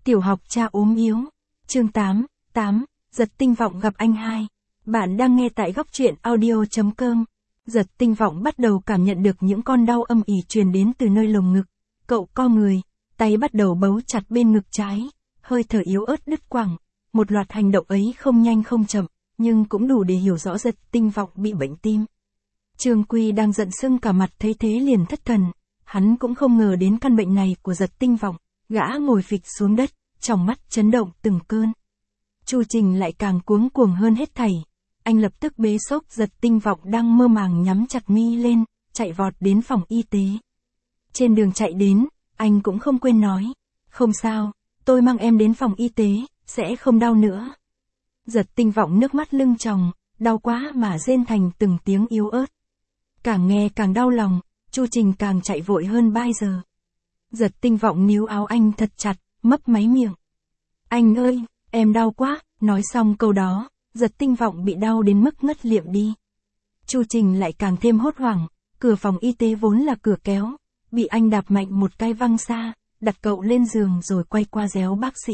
Tiểu học cha ốm yếu. Chương 8, Giật Tinh Vọng gặp anh hai. Bạn đang nghe tại góc truyện audio.com. Giật Tinh Vọng bắt đầu cảm nhận được những con đau âm ỉ truyền đến từ nơi lồng ngực. Cậu co người, tay bắt đầu bấu chặt bên ngực trái, hơi thở yếu ớt đứt quãng. Một loạt hành động ấy không nhanh không chậm, nhưng cũng đủ để hiểu rõ Giật Tinh Vọng bị bệnh tim. Trương Quy đang giận sưng cả mặt thấy thế liền thất thần. Hắn cũng không ngờ đến căn bệnh này của Giật Tinh Vọng. Gã ngồi phịch xuống đất, trong mắt chấn động từng cơn. Chu Trình lại càng cuống cuồng hơn hết thảy. Anh lập tức bế xốc Giật Tinh Vọng đang mơ màng nhắm chặt mi lên, chạy vọt đến phòng y tế. Trên đường chạy đến, anh cũng không quên nói. Không sao, tôi mang em đến phòng y tế, sẽ không đau nữa. Giật Tinh Vọng nước mắt lưng tròng, đau quá mà rên thành từng tiếng yếu ớt. Càng nghe càng đau lòng, Chu Trình càng chạy vội hơn 3 giờ. Giật Tinh Vọng níu áo anh thật chặt, mấp máy miệng. Anh ơi, em đau quá, nói xong câu đó, Giật Tinh Vọng bị đau đến mức ngất liệm đi. Chu Trình lại càng thêm hốt hoảng, cửa phòng y tế vốn là cửa kéo, bị anh đạp mạnh một cái văng xa, đặt cậu lên giường rồi quay qua réo bác sĩ.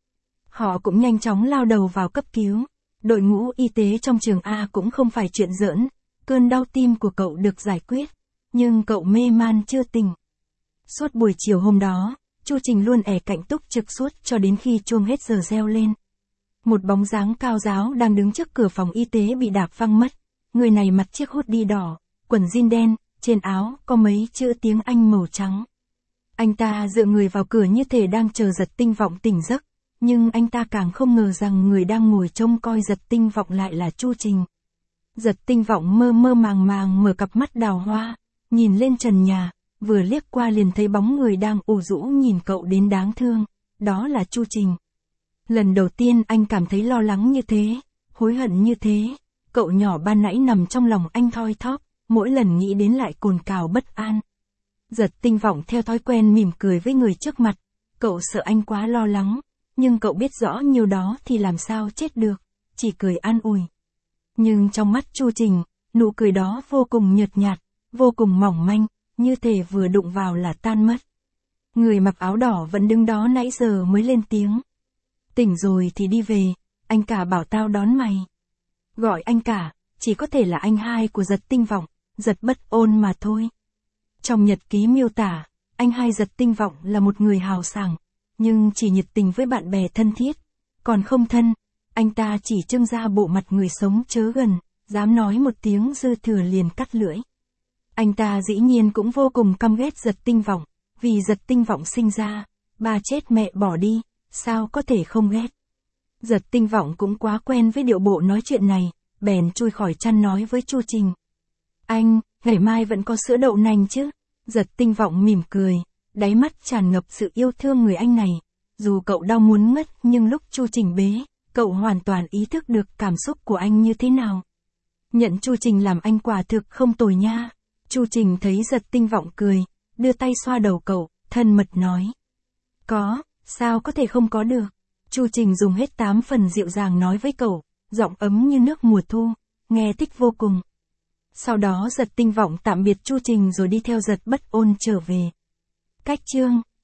Họ cũng nhanh chóng lao đầu vào cấp cứu. Đội ngũ y tế trong trường A cũng không phải chuyện giỡn, cơn đau tim của cậu được giải quyết, nhưng cậu mê man chưa tỉnh. Suốt buổi chiều hôm đó, Chu Trình luôn ẻ cạnh túc trực suốt cho đến khi chuông hết giờ reo lên. Một bóng dáng cao ráo đang đứng trước cửa phòng y tế bị đạp văng mất. Người này mặc chiếc hoodie đỏ, quần jean đen, trên áo có mấy chữ tiếng Anh màu trắng. Anh ta dựa người vào cửa như thể đang chờ Giật Tinh Vọng tỉnh giấc, nhưng anh ta càng không ngờ rằng người đang ngồi trông coi Giật Tinh Vọng lại là Chu Trình. Giật Tinh Vọng mơ mơ màng màng mở cặp mắt đào hoa, nhìn lên trần nhà, vừa liếc qua liền thấy bóng người đang ủ rũ nhìn cậu đến đáng thương, đó là Chu Trình. Lần đầu tiên anh cảm thấy lo lắng như thế, hối hận như thế, cậu nhỏ ban nãy nằm trong lòng anh thoi thóp, mỗi lần nghĩ đến lại cồn cào bất an. Giật Tinh Vọng theo thói quen mỉm cười với người trước mặt, cậu sợ anh quá lo lắng, nhưng cậu biết rõ nhiều đó thì làm sao chết được, chỉ cười an ủi. Nhưng trong mắt Chu Trình, nụ cười đó vô cùng nhợt nhạt, vô cùng mỏng manh, như thể vừa đụng vào là tan mất. Người mặc áo đỏ vẫn đứng đó nãy giờ mới lên tiếng. Tỉnh rồi thì đi về, anh cả bảo tao đón mày. Gọi anh cả, chỉ có thể là anh hai của Giật Tinh Vọng, Giật Bất Ôn mà thôi. Trong nhật ký miêu tả, anh hai Giật Tinh Vọng là một người hào sảng, nhưng chỉ nhiệt tình với bạn bè thân thiết, còn không thân, anh ta chỉ trưng ra bộ mặt người sống chớ gần, dám nói một tiếng dư thừa liền cắt lưỡi. Anh ta dĩ nhiên cũng vô cùng căm ghét Giật Tinh Vọng, vì Giật Tinh Vọng sinh ra, ba chết mẹ bỏ đi, sao có thể không ghét. Giật Tinh Vọng cũng quá quen với điệu bộ nói chuyện này, bèn chui khỏi chăn nói với Chu Trình. Anh, ngày mai vẫn có sữa đậu nành chứ? Giật Tinh Vọng mỉm cười, đáy mắt tràn ngập sự yêu thương người anh này. Dù cậu đau muốn ngất nhưng lúc Chu Trình bế, cậu hoàn toàn ý thức được cảm xúc của anh như thế nào. Nhận Chu Trình làm anh quả thực không tồi nha. Chu Trình thấy Giật Tinh Vọng cười, đưa tay xoa đầu cậu, thân mật nói. Có, sao có thể không có được. Chu Trình dùng hết 8 phần dịu dàng nói với cậu, giọng ấm như nước mùa thu, nghe thích vô cùng. Sau đó Giật Tinh Vọng tạm biệt Chu Trình rồi đi theo Giật Bất Ôn trở về. Cách chương